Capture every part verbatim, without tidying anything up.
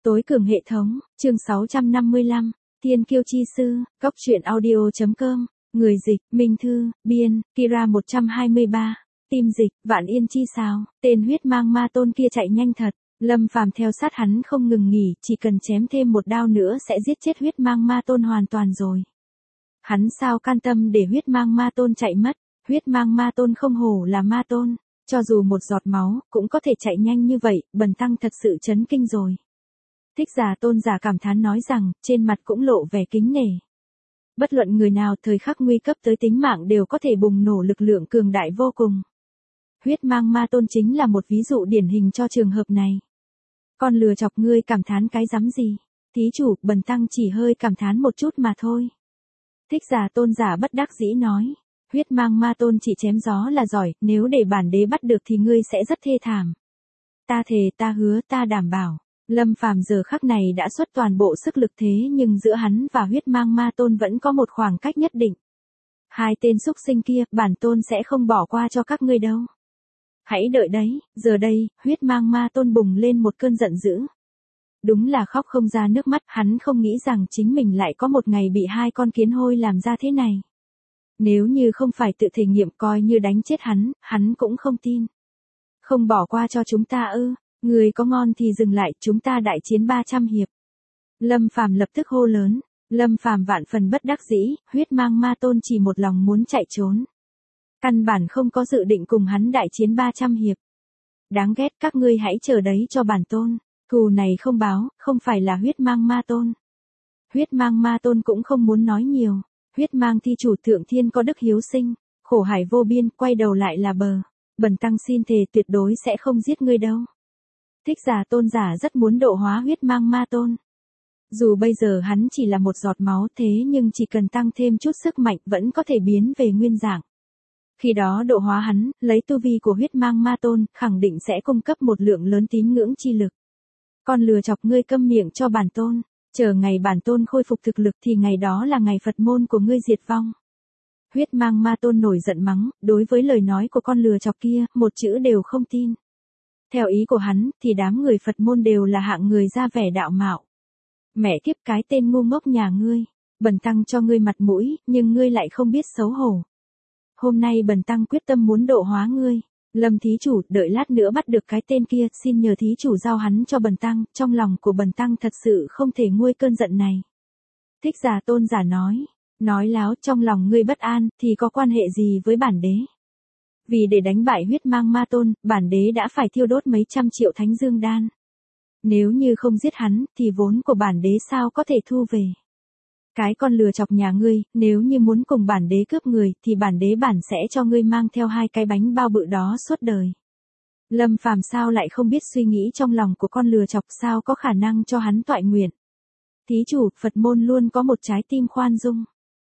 Tối cường hệ thống, chương sáu trăm năm mươi lăm, Thiên Kiêu Chi Sư, Cóc Truyện Audio.com, người dịch, Minh Thư, biên, Kira một trăm hai mươi ba, tim dịch, Vạn Yên Chi Sào, tên huyết mang ma tôn kia chạy nhanh thật, Lâm Phàm theo sát hắn không ngừng nghỉ, chỉ cần chém thêm một đao nữa sẽ giết chết huyết mang ma tôn hoàn toàn rồi. Hắn sao can tâm để huyết mang ma tôn chạy mất, huyết mang ma tôn không hổ là ma tôn, cho dù một giọt máu, cũng có thể chạy nhanh như vậy, bần tăng thật sự chấn kinh rồi. Thích Giả Tôn giả cảm thán nói rằng, trên mặt cũng lộ vẻ kính nể. Bất luận người nào thời khắc nguy cấp tới tính mạng đều có thể bùng nổ lực lượng cường đại vô cùng. Huyết mang ma tôn chính là một ví dụ điển hình cho trường hợp này. Con lừa chọc ngươi cảm thán cái rắm gì? Thí chủ, bần tăng chỉ hơi cảm thán một chút mà thôi. Thích Giả Tôn giả bất đắc dĩ nói. Huyết mang ma tôn chỉ chém gió là giỏi, nếu để bản đế bắt được thì ngươi sẽ rất thê thảm. Ta thề, ta hứa, ta đảm bảo. Lâm Phàm giờ khắc này đã xuất toàn bộ sức lực thế nhưng giữa hắn và huyết mang ma tôn vẫn có một khoảng cách nhất định. Hai tên xúc sinh kia, bản tôn sẽ không bỏ qua cho các ngươi đâu. Hãy đợi đấy, giờ đây, huyết mang ma tôn bùng lên một cơn giận dữ. Đúng là khóc không ra nước mắt, hắn không nghĩ rằng chính mình lại có một ngày bị hai con kiến hôi làm ra thế này. Nếu như không phải tự thể nghiệm coi như đánh chết hắn, hắn cũng không tin. Không bỏ qua cho chúng ta ư? Người có ngon thì dừng lại, chúng ta đại chiến ba trăm hiệp. Lâm Phàm lập tức hô lớn, Lâm Phàm vạn phần bất đắc dĩ, huyết mang ma tôn chỉ một lòng muốn chạy trốn. Căn bản không có dự định cùng hắn đại chiến ba trăm hiệp. Đáng ghét, các ngươi hãy chờ đấy cho bản tôn, thù này không báo, không phải là huyết mang ma tôn. Huyết mang ma tôn cũng không muốn nói nhiều, huyết mang thi chủ thượng thiên có đức hiếu sinh, khổ hải vô biên, quay đầu lại là bờ. Bần tăng xin thề tuyệt đối sẽ không giết ngươi đâu. Thích Giả Tôn giả rất muốn độ hóa huyết mang ma tôn. Dù bây giờ hắn chỉ là một giọt máu thế nhưng chỉ cần tăng thêm chút sức mạnh vẫn có thể biến về nguyên dạng. Khi đó độ hóa hắn, lấy tu vi của huyết mang ma tôn, khẳng định sẽ cung cấp một lượng lớn tín ngưỡng chi lực. Con lừa chọc ngươi câm miệng cho bản tôn, chờ ngày bản tôn khôi phục thực lực thì ngày đó là ngày Phật môn của ngươi diệt vong. Huyết mang ma tôn nổi giận mắng, đối với lời nói của con lừa chọc kia, một chữ đều không tin. Theo ý của hắn, thì đám người Phật môn đều là hạng người ra vẻ đạo mạo. Mẹ kiếp cái tên ngu ngốc nhà ngươi, bần tăng cho ngươi mặt mũi, nhưng ngươi lại không biết xấu hổ. Hôm nay bần tăng quyết tâm muốn độ hóa ngươi. Lâm thí chủ, đợi lát nữa bắt được cái tên kia, xin nhờ thí chủ giao hắn cho bần tăng, trong lòng của bần tăng thật sự không thể nguôi cơn giận này. Thích Giả Tôn giả nói, nói láo, trong lòng ngươi bất an, thì có quan hệ gì với bản đế? Vì để đánh bại huyết mang ma tôn, bản đế đã phải thiêu đốt mấy trăm triệu thánh dương đan. Nếu như không giết hắn, thì vốn của bản đế sao có thể thu về. Cái con lừa chọc nhà ngươi, nếu như muốn cùng bản đế cướp người, thì bản đế bản sẽ cho ngươi mang theo hai cái bánh bao bự đó suốt đời. Lâm Phàm sao lại không biết suy nghĩ trong lòng của con lừa chọc, sao có khả năng cho hắn toại nguyện. Thí chủ, Phật môn luôn có một trái tim khoan dung.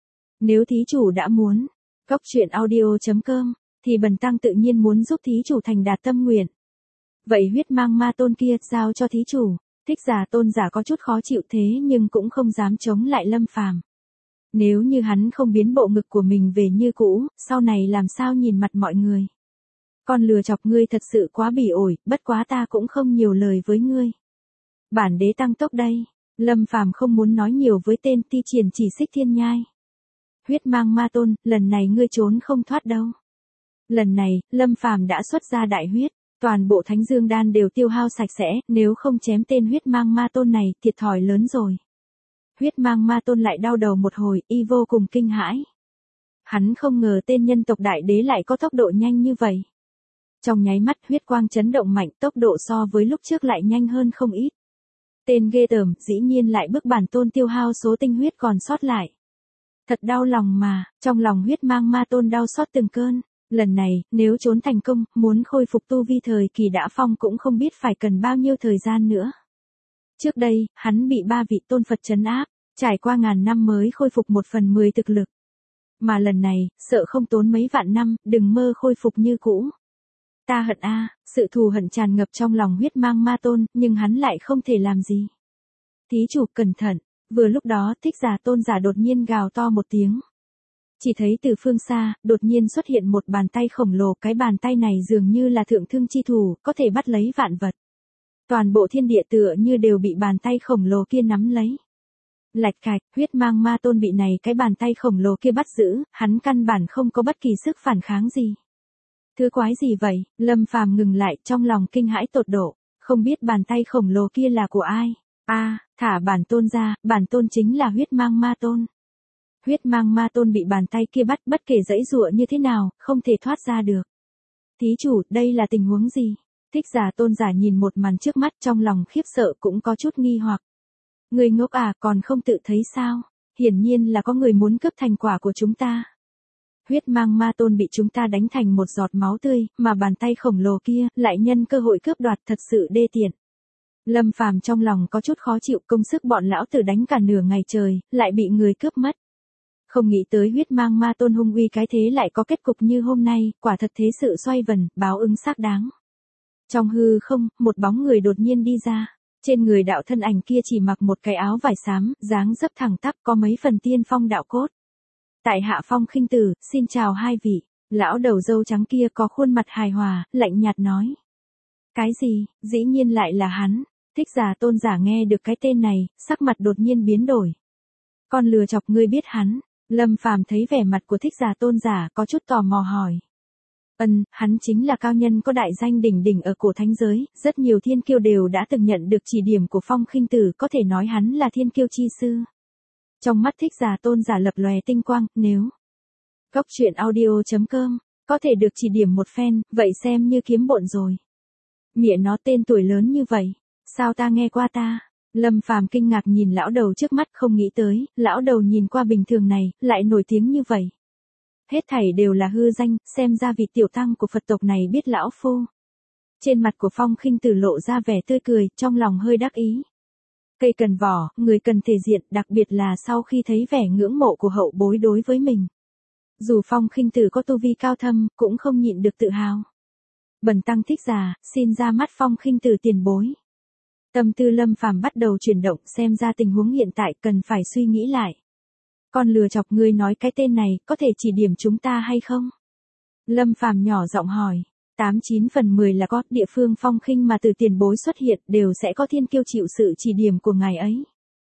Nếu thí chủ đã muốn, Cóc Truyện Audio.com, thì bần tăng tự nhiên muốn giúp thí chủ thành đạt tâm nguyện. Vậy huyết mang ma tôn kia giao cho thí chủ. Thích Giả Tôn giả có chút khó chịu thế nhưng cũng không dám chống lại Lâm Phàm. Nếu như hắn không biến bộ ngực của mình về như cũ, sau này làm sao nhìn mặt mọi người. Con lừa chọc ngươi thật sự quá bỉ ổi, bất quá ta cũng không nhiều lời với ngươi. Bản đế tăng tốc đây. Lâm Phàm không muốn nói nhiều với tên Ti Triển Chỉ Xích Thiên Nhai. Huyết mang ma tôn, lần này ngươi trốn không thoát đâu. Lần này, Lâm Phàm đã xuất ra đại huyết, toàn bộ thánh dương đan đều tiêu hao sạch sẽ, nếu không chém tên huyết mang ma tôn này, thiệt thòi lớn rồi. Huyết mang ma tôn lại đau đầu một hồi, y vô cùng kinh hãi. Hắn không ngờ tên nhân tộc đại đế lại có tốc độ nhanh như vậy. Trong nháy mắt huyết quang chấn động mạnh, tốc độ so với lúc trước lại nhanh hơn không ít. Tên ghê tởm, dĩ nhiên lại bức bản tôn tiêu hao số tinh huyết còn sót lại. Thật đau lòng mà, trong lòng huyết mang ma tôn đau xót từng cơn. Lần này, nếu trốn thành công, muốn khôi phục tu vi thời kỳ đã phong cũng không biết phải cần bao nhiêu thời gian nữa. Trước đây, hắn bị ba vị tôn Phật trấn áp, trải qua ngàn năm mới khôi phục một phần mười thực lực. Mà lần này, sợ không tốn mấy vạn năm, đừng mơ khôi phục như cũ. Ta hận a, sự thù hận tràn ngập trong lòng huyết mang ma tôn, nhưng hắn lại không thể làm gì. Thí chủ cẩn thận, vừa lúc đó Thích Giả Tôn giả đột nhiên gào to một tiếng. Chỉ thấy từ phương xa, đột nhiên xuất hiện một bàn tay khổng lồ, cái bàn tay này dường như là thượng thương chi thủ, có thể bắt lấy vạn vật. Toàn bộ thiên địa tựa như đều bị bàn tay khổng lồ kia nắm lấy. Lạch cạch, huyết mang ma tôn bị này cái bàn tay khổng lồ kia bắt giữ, hắn căn bản không có bất kỳ sức phản kháng gì. Thứ quái gì vậy? Lâm Phàm ngừng lại, trong lòng kinh hãi tột độ, không biết bàn tay khổng lồ kia là của ai. A, à, thả bản tôn ra, bản tôn chính là huyết mang ma tôn. Huyết mang ma tôn bị bàn tay kia bắt, bất kể giãy giụa như thế nào, không thể thoát ra được. Thí chủ, đây là tình huống gì? Thích Giả Tôn giả nhìn một màn trước mắt, trong lòng khiếp sợ cũng có chút nghi hoặc. Người ngốc à, còn không tự thấy sao? Hiển nhiên là có người muốn cướp thành quả của chúng ta. Huyết mang ma tôn bị chúng ta đánh thành một giọt máu tươi, mà bàn tay khổng lồ kia lại nhân cơ hội cướp đoạt, thật sự đê tiện. Lâm Phàm trong lòng có chút khó chịu, công sức bọn lão tử đánh cả nửa ngày trời, lại bị người cướp mất. Không nghĩ tới huyết mang ma tôn hung uy cái thế lại có kết cục như hôm nay, quả thật thế sự xoay vần, báo ứng xác đáng. Trong hư không, một bóng người đột nhiên đi ra. Trên người đạo thân ảnh kia chỉ mặc một cái áo vải xám, dáng dấp thẳng tắp, có mấy phần tiên phong đạo cốt. Tại hạ Phong Khinh Tử, xin chào hai vị. Lão đầu râu trắng kia có khuôn mặt hài hòa, lạnh nhạt nói. Cái gì, dĩ nhiên lại là hắn. Thích Giả Tôn giả nghe được cái tên này, sắc mặt đột nhiên biến đổi. Con lừa chọc ngươi biết hắn. Lâm Phàm thấy vẻ mặt của Thích Giả Tôn giả có chút tò mò hỏi. Ân, hắn chính là cao nhân có đại danh đỉnh đỉnh ở cổ thánh giới, rất nhiều thiên kiêu đều đã từng nhận được chỉ điểm của Phong Khinh Tử, có thể nói hắn là thiên kiêu chi sư. Trong mắt Thích Giả Tôn giả lập lòe tinh quang, nếu Góc truyện audio chấm com có thể được chỉ điểm một phen, vậy xem như kiếm bộn rồi. Mẹ nó tên tuổi lớn như vậy, sao ta nghe qua ta? Lâm Phàm kinh ngạc nhìn lão đầu trước mắt, không nghĩ tới, lão đầu nhìn qua bình thường này, lại nổi tiếng như vậy. Hết thảy đều là hư danh, xem ra vị tiểu tăng của Phật tộc này biết lão phu. Trên mặt của Phong Khinh Tử lộ ra vẻ tươi cười, trong lòng hơi đắc ý. Cây cần vỏ, người cần thể diện, đặc biệt là sau khi thấy vẻ ngưỡng mộ của hậu bối đối với mình. Dù Phong Khinh Tử có tu vi cao thâm, cũng không nhịn được tự hào. Bần tăng Thích Giả, xin ra mắt Phong Khinh Tử tiền bối. Tâm tư Lâm Phàm bắt đầu chuyển động, xem ra tình huống hiện tại cần phải suy nghĩ lại. Con lừa chọc ngươi nói cái tên này, có thể chỉ điểm chúng ta hay không? Lâm Phàm nhỏ giọng hỏi. Tám chín phần mười là có, địa phương Phong Khinh mà từ tiền bối xuất hiện, đều sẽ có thiên kiêu chịu sự chỉ điểm của ngài ấy.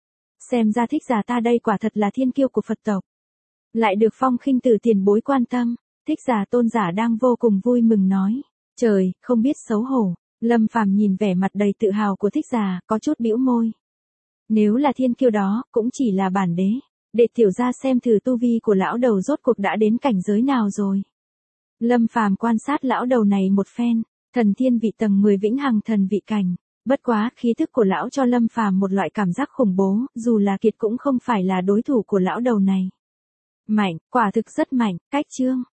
Xem ra Thích Giả ta đây quả thật là thiên kiêu của Phật tộc. Lại được Phong Khinh từ tiền bối quan tâm, Thích Giả Tôn giả đang vô cùng vui mừng nói. Trời, không biết xấu hổ. Lâm Phàm nhìn vẻ mặt đầy tự hào của Thích Giả, có chút bĩu môi. Nếu là thiên kiêu đó, cũng chỉ là bản đế. Để tiểu gia xem thử tu vi của lão đầu rốt cuộc đã đến cảnh giới nào rồi. Lâm Phàm quan sát lão đầu này một phen, thần thiên vị tầng mười vĩnh hằng thần vị cảnh. Bất quá, khí thức của lão cho Lâm Phàm một loại cảm giác khủng bố, dù là kiệt cũng không phải là đối thủ của lão đầu này. Mạnh, quả thực rất mạnh, cách chương.